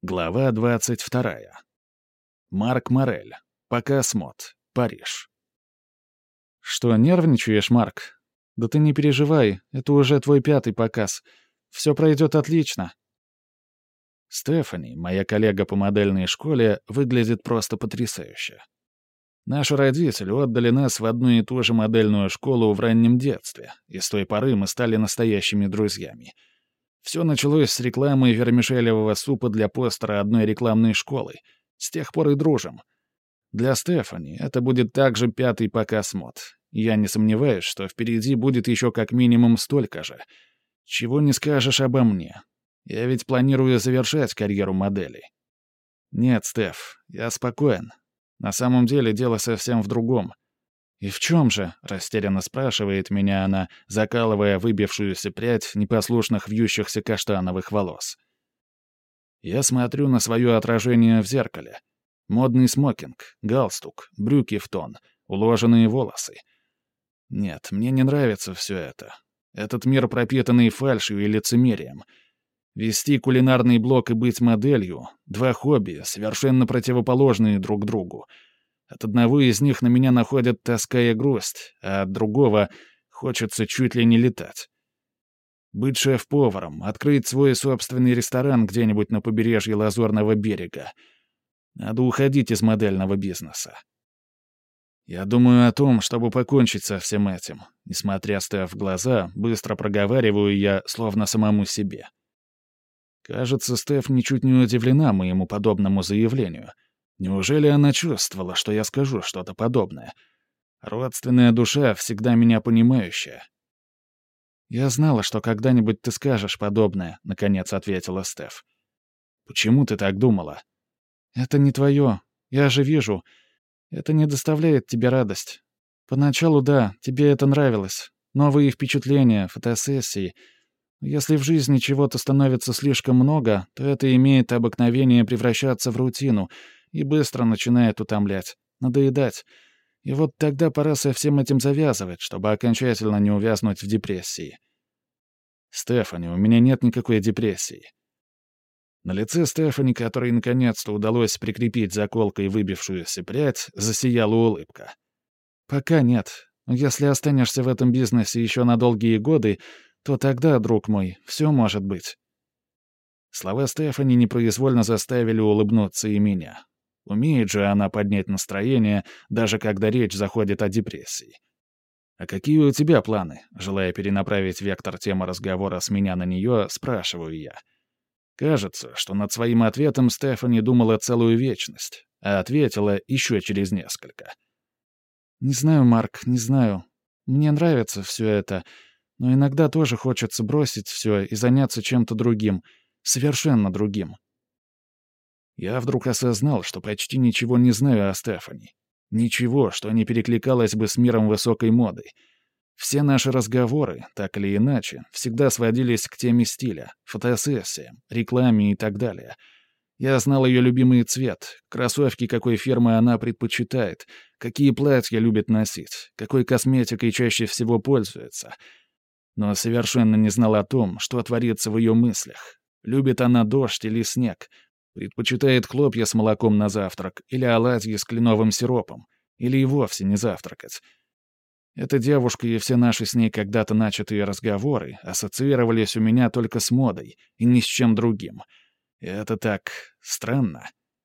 Глава 22. Марк Морель. Показ мод. Париж. «Что, нервничаешь, Марк? Да ты не переживай, это уже твой 5-й показ. Все пройдет отлично». Стефани, моя коллега по модельной школе, выглядит просто потрясающе. Наши родители отдали нас в одну и ту же модельную школу в раннем детстве, и с той поры мы стали настоящими друзьями. Все началось с рекламы вермишелевого супа для постера одной рекламной школы. С тех пор и дружим. Для Стефани это будет также 5-й показ мод. Я не сомневаюсь, что впереди будет еще как минимум столько же. Чего не скажешь обо мне. Я ведь планирую завершать карьеру модели. Нет, Стеф, я спокоен. На самом деле дело совсем в другом. «И в чем же?» — растерянно спрашивает меня она, закалывая выбившуюся прядь непослушных вьющихся каштановых волос. Я смотрю на свое отражение в зеркале. Модный смокинг, галстук, брюки в тон, уложенные волосы. Нет, мне не нравится все это. Этот мир, пропитанный фальшью и лицемерием. Вести кулинарный блог и быть моделью — два хобби, совершенно противоположные друг другу. От одного из них на меня находят тоска и грусть, а от другого хочется чуть ли не летать. Быть шеф-поваром, открыть свой собственный ресторан где-нибудь на побережье Лазурного берега. Надо уходить из модельного бизнеса. Я думаю о том, чтобы покончить со всем этим. Несмотря в глаза, быстро проговариваю я, словно самому себе. Кажется, Стеф ничуть не удивлена моему подобному заявлению. Неужели она чувствовала, что я скажу что-то подобное? Родственная душа всегда меня понимающая. «Я знала, что когда-нибудь ты скажешь подобное», — наконец ответила Стеф. «Почему ты так думала?» «Это не твое. Я же вижу. Это не доставляет тебе радость. Поначалу, да, тебе это нравилось. Новые впечатления, фотосессии. Если в жизни чего-то становится слишком много, то это имеет обыкновение превращаться в рутину — и быстро начинает утомлять, надоедать. И вот тогда пора со всем этим завязывать, чтобы окончательно не увязнуть в депрессии. Стефани, у меня нет никакой депрессии. На лице Стефани, которой наконец-то удалось прикрепить заколкой выбившуюся прядь, засияла улыбка. Пока нет. Но если останешься в этом бизнесе еще на долгие годы, то тогда, друг мой, все может быть. Слова Стефани непроизвольно заставили улыбнуться и меня. Умеет же она поднять настроение, даже когда речь заходит о депрессии. «А какие у тебя планы?» Желая перенаправить вектор темы разговора с меня на нее, спрашиваю я. Кажется, что над своим ответом Стефани думала целую вечность, а ответила еще через несколько. «Не знаю, Марк, не знаю. Мне нравится все это, но иногда тоже хочется бросить все и заняться чем-то другим, совершенно другим». Я вдруг осознал, что почти ничего не знаю о Стефани. Ничего, что не перекликалось бы с миром высокой моды. Все наши разговоры, так или иначе, всегда сводились к теме стиля, фотосессиям, рекламе и так далее. Я знал ее любимый цвет, кроссовки какой фирмы она предпочитает, какие платья любит носить, какой косметикой чаще всего пользуется. Но совершенно не знал о том, что творится в ее мыслях. Любит она дождь или снег, предпочитает хлопья с молоком на завтрак или оладьи с кленовым сиропом, или и вовсе не завтракать. Эта девушка и все наши с ней когда-то начатые разговоры ассоциировались у меня только с модой и ни с чем другим. И это так странно.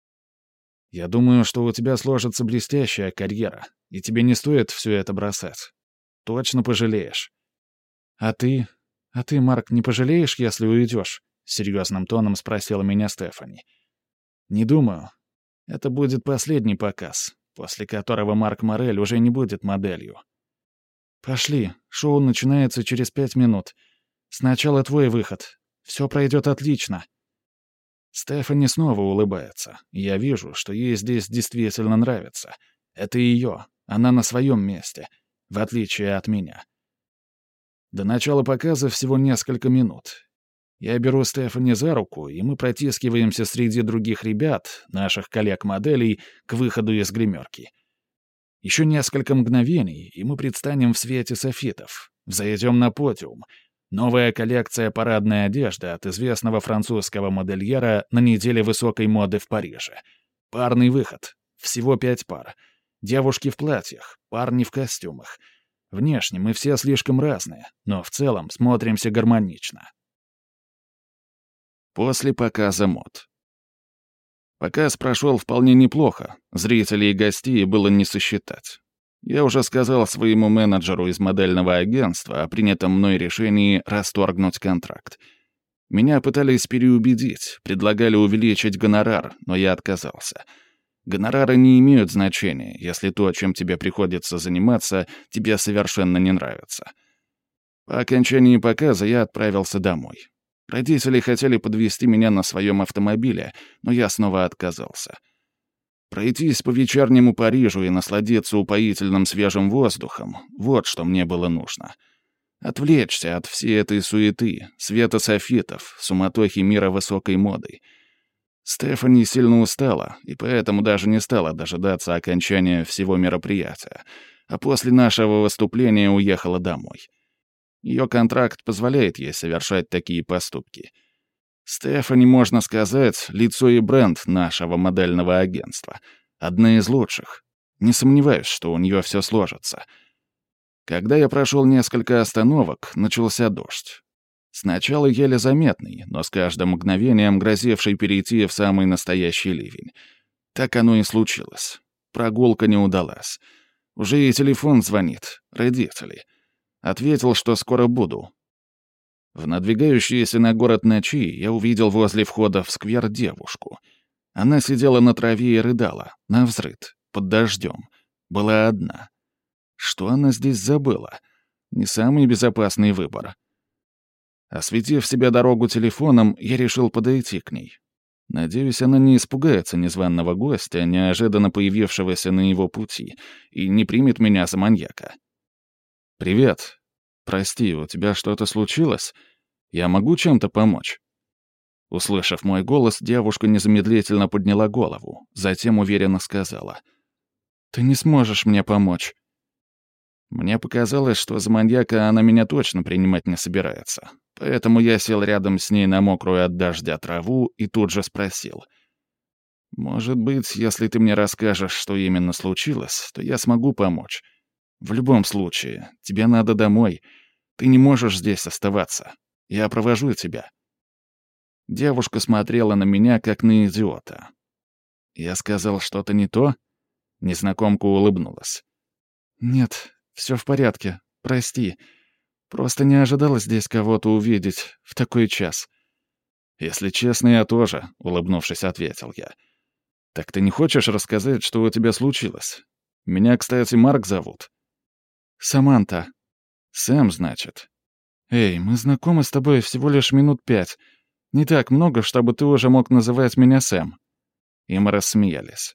Я думаю, что у тебя сложится блестящая карьера, и тебе не стоит все это бросать. Точно пожалеешь. А ты, Марк, не пожалеешь, если уйдешь? — серьезным тоном спросила меня Стефани. «Не думаю. Это будет последний показ, после которого Марк Морель уже не будет моделью. Пошли, шоу начинается через 5 минут. Сначала твой выход. Все пройдет отлично». Стефани снова улыбается, и я вижу, что ей здесь действительно нравится. Это ее, она на своем месте, в отличие от меня. До начала показа всего несколько минут. Я беру Стефани за руку, и мы протискиваемся среди других ребят, наших коллег-моделей, к выходу из гримерки. Еще несколько мгновений, и мы предстанем в свете софитов, взойдем на подиум. Новая коллекция парадной одежды от известного французского модельера на неделе высокой моды в Париже. Парный выход. Всего 5 пар. Девушки в платьях, парни в костюмах. Внешне мы все слишком разные, но в целом смотримся гармонично. После показа мод. Показ прошел вполне неплохо, зрителей и гостей было не сосчитать. Я уже сказал своему менеджеру из модельного агентства о принятом мной решении расторгнуть контракт. Меня пытались переубедить, предлагали увеличить гонорар, но я отказался. Гонорары не имеют значения, если то, чем тебе приходится заниматься, тебе совершенно не нравится. По окончании показа я отправился домой. Родители хотели подвезти меня на своем автомобиле, но я снова отказался. Пройтись по вечернему Парижу и насладиться упоительным свежим воздухом — вот что мне было нужно. Отвлечься от всей этой суеты, света софитов, суматохи мира высокой моды. Стефани сильно устала, и поэтому даже не стала дожидаться окончания всего мероприятия, а после нашего выступления уехала домой. Ее контракт позволяет ей совершать такие поступки. Стефани, можно сказать, лицо и бренд нашего модельного агентства. Одна из лучших. Не сомневаюсь, что у нее все сложится. Когда я прошел несколько остановок, начался дождь. Сначала еле заметный, но с каждым мгновением грозивший перейти в самый настоящий ливень. Так оно и случилось. Прогулка не удалась. Уже и телефон звонит. Родители. Ответил, что скоро буду. В надвигающейся на город ночи я увидел возле входа в сквер девушку. Она сидела на траве и рыдала, навзрыд, под дождем. Была одна. Что она здесь забыла? Не самый безопасный выбор. Осветив себе дорогу телефоном, я решил подойти к ней. Надеюсь, она не испугается незваного гостя, неожиданно появившегося на его пути, и не примет меня за маньяка. «Привет. Прости, у тебя что-то случилось? Я могу чем-то помочь?» Услышав мой голос, девушка незамедлительно подняла голову, затем уверенно сказала: «Ты не сможешь мне помочь». Мне показалось, что за маньяка она меня точно принимать не собирается, поэтому я сел рядом с ней на мокрую от дождя траву и тут же спросил: «Может быть, если ты мне расскажешь, что именно случилось, то я смогу помочь. В любом случае, тебе надо домой. Ты не можешь здесь оставаться. Я провожу тебя». Девушка смотрела на меня, как на идиота. Я сказал что-то не то? Незнакомка улыбнулась. «Нет, все в порядке. Прости. Просто не ожидала здесь кого-то увидеть в такой час». «Если честно, я тоже», — улыбнувшись, ответил я. «Так ты не хочешь рассказать, что у тебя случилось? Меня, кстати, Марк зовут». «Саманта». «Сэм, значит». «Эй, мы знакомы с тобой всего лишь минут 5. Не так много, чтобы ты уже мог называть меня Сэм». И мы рассмеялись.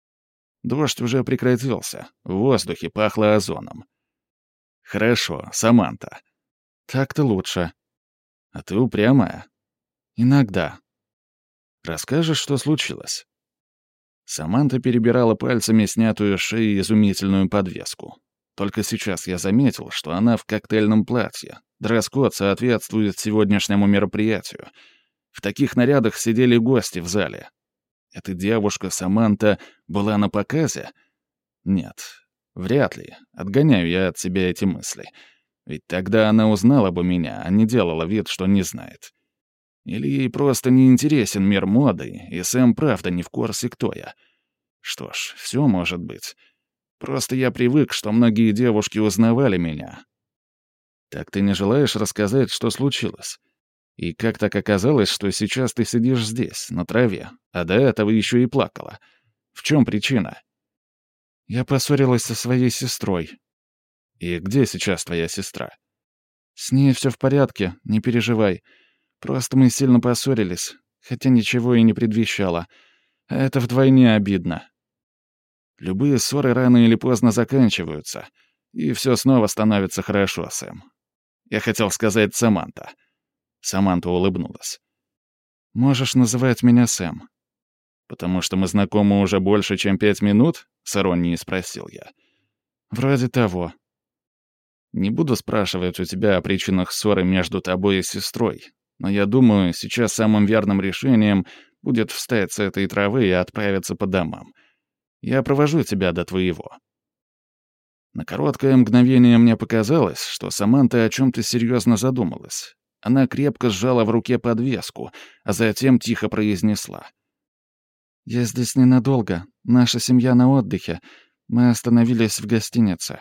Дождь уже прекратился, в воздухе пахло озоном. «Хорошо, Саманта». «Так-то лучше». «А ты упрямая?» «Иногда». «Расскажешь, что случилось?» Саманта перебирала пальцами снятую с шеи изумительную подвеску. Только сейчас я заметил, что она в коктейльном платье. Дресс-код соответствует сегодняшнему мероприятию. В таких нарядах сидели гости в зале. Эта девушка Саманта была на показе? Нет, вряд ли. Отгоняю я от себя эти мысли. Ведь тогда она узнала бы меня, а не делала вид, что не знает. Или ей просто не интересен мир моды, и Сэм правда не в курсе, кто я. Что ж, все может быть. Просто я привык, что многие девушки узнавали меня. Так ты не желаешь рассказать, что случилось? И как так оказалось, что сейчас ты сидишь здесь, на траве, а до этого еще и плакала? В чем причина? Я поссорилась со своей сестрой. И где сейчас твоя сестра? С ней все в порядке, не переживай. Просто мы сильно поссорились, хотя ничего и не предвещало. А это вдвойне обидно. Любые ссоры рано или поздно заканчиваются, и все снова становится хорошо, Сэм. Я хотел сказать Саманта. Саманта улыбнулась. «Можешь называть меня Сэм». «Потому что мы знакомы уже больше, чем 5 минут?» — с иронией спросил я. «Вроде того». Не буду спрашивать у тебя о причинах ссоры между тобой и сестрой, но я думаю, сейчас самым верным решением будет встать с этой травы и отправиться по домам. Я провожу тебя до твоего». На короткое мгновение мне показалось, что Саманта о чем-то серьезно задумалась. Она крепко сжала в руке подвеску, а затем тихо произнесла: «Я здесь ненадолго. Наша семья на отдыхе. Мы остановились в гостинице».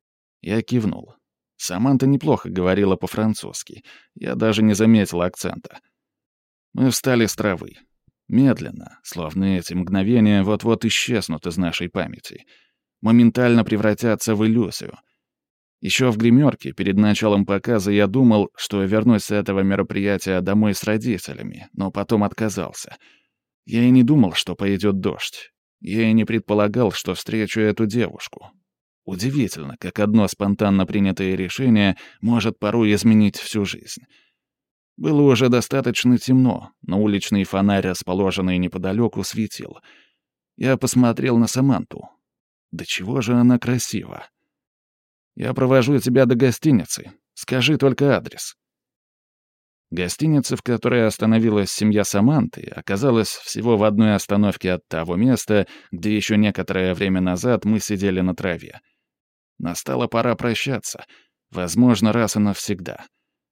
Я кивнул. Саманта неплохо говорила по-французски. Я даже не заметил акцента. Мы встали с травы. Медленно, словно эти мгновения вот-вот исчезнут из нашей памяти. Моментально превратятся в иллюзию. Еще в гримерке, перед началом показа, я думал, что вернусь с этого мероприятия домой с родителями, но потом отказался. Я и не думал, что пойдет дождь. Я и не предполагал, что встречу эту девушку. Удивительно, как одно спонтанно принятое решение может порой изменить всю жизнь. Было уже достаточно темно, но уличный фонарь, расположенный неподалеку, светил. Я посмотрел на Саманту. Да чего же она красива. «Я провожу тебя до гостиницы. Скажи только адрес». Гостиница, в которой остановилась семья Саманты, оказалась всего в одной остановке от того места, где еще некоторое время назад мы сидели на траве. Настала пора прощаться, возможно, раз и навсегда.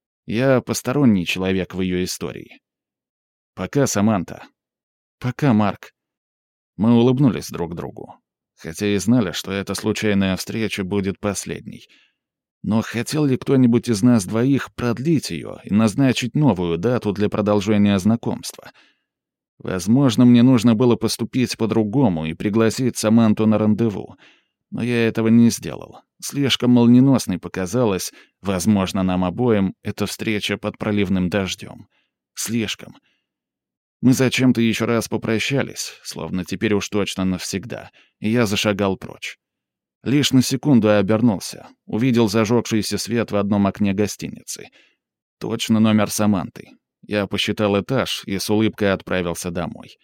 Я посторонний человек в ее истории. «Пока, Саманта». «Пока, Марк». Мы улыбнулись друг другу, хотя и знали, что эта случайная встреча будет последней. Но хотел ли кто-нибудь из нас двоих продлить ее и назначить новую дату для продолжения знакомства? Возможно, мне нужно было поступить по-другому и пригласить Саманту на рандеву, но я этого не сделал. Слишком молниеносной показалась, возможно, нам обоим, эта встреча под проливным дождем. Слишком. Мы зачем-то еще раз попрощались, словно теперь уж точно навсегда, и я зашагал прочь. Лишь на секунду я обернулся, увидел зажегшийся свет в одном окне гостиницы. Точно номер Саманты. Я посчитал этаж и с улыбкой отправился домой.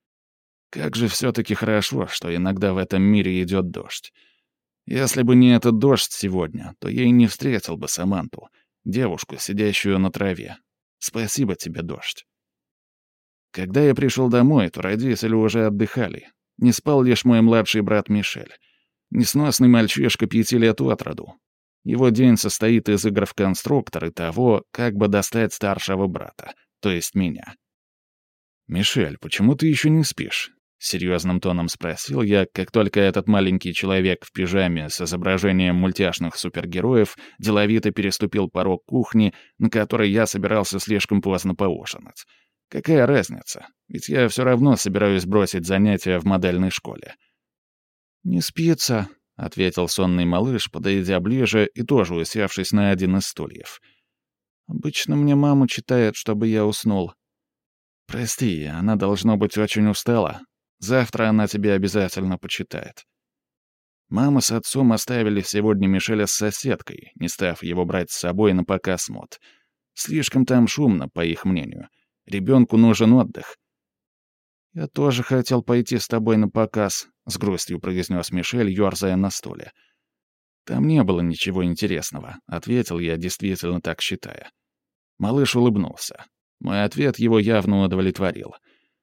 Как же все-таки хорошо, что иногда в этом мире идет дождь. Если бы не этот дождь сегодня, то я и не встретил бы Саманту, девушку, сидящую на траве. Спасибо тебе, дождь. Когда я пришел домой, то родители уже отдыхали. Не спал лишь мой младший брат Мишель. Несносный мальчишка 5 лет от роду. Его день состоит из игр в конструктор и того, как бы достать старшего брата, то есть меня. «Мишель, почему ты еще не спишь?» — серьезным тоном спросил я, как только этот маленький человек в пижаме с изображением мультяшных супергероев деловито переступил порог кухни, на которой я собирался слишком поздно поужинать. Какая разница? Ведь я все равно собираюсь бросить занятия в модельной школе. «Не спится», — ответил сонный малыш, подойдя ближе и тоже усевшись на один из стульев. «Обычно мне мама читает, чтобы я уснул». «Прости, она, должно быть, очень устала. Завтра она тебе обязательно почитает». Мама с отцом оставили сегодня Мишеля с соседкой, не став его брать с собой на показ мод. Слишком там шумно, по их мнению. Ребенку нужен отдых. «Я тоже хотел пойти с тобой на показ», — с грустью произнес Мишель, ерзая на стуле. «Там не было ничего интересного», — ответил я, действительно так считая. Малыш улыбнулся. Мой ответ его явно удовлетворил.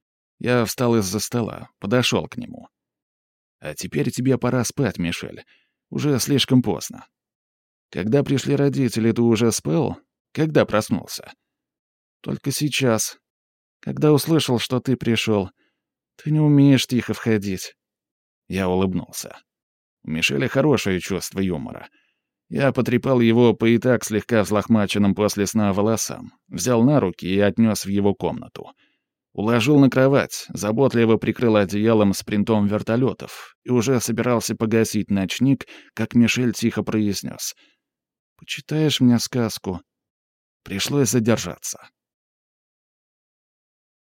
Я встал из-за стола, подошел к нему. «А теперь тебе пора спать, Мишель. Уже слишком поздно». «Когда пришли родители, ты уже спал? Когда проснулся?» «Только сейчас. Когда услышал, что ты пришел. Ты не умеешь тихо входить». Я улыбнулся. У Мишеля хорошее чувство юмора. Я потрепал его по и так слегка взлохмаченным после сна волосам, взял на руки и отнес в его комнату. Уложил на кровать, заботливо прикрыл одеялом с принтом вертолетов и уже собирался погасить ночник, как Мишель тихо произнес: «Почитаешь мне сказку?» Пришлось задержаться.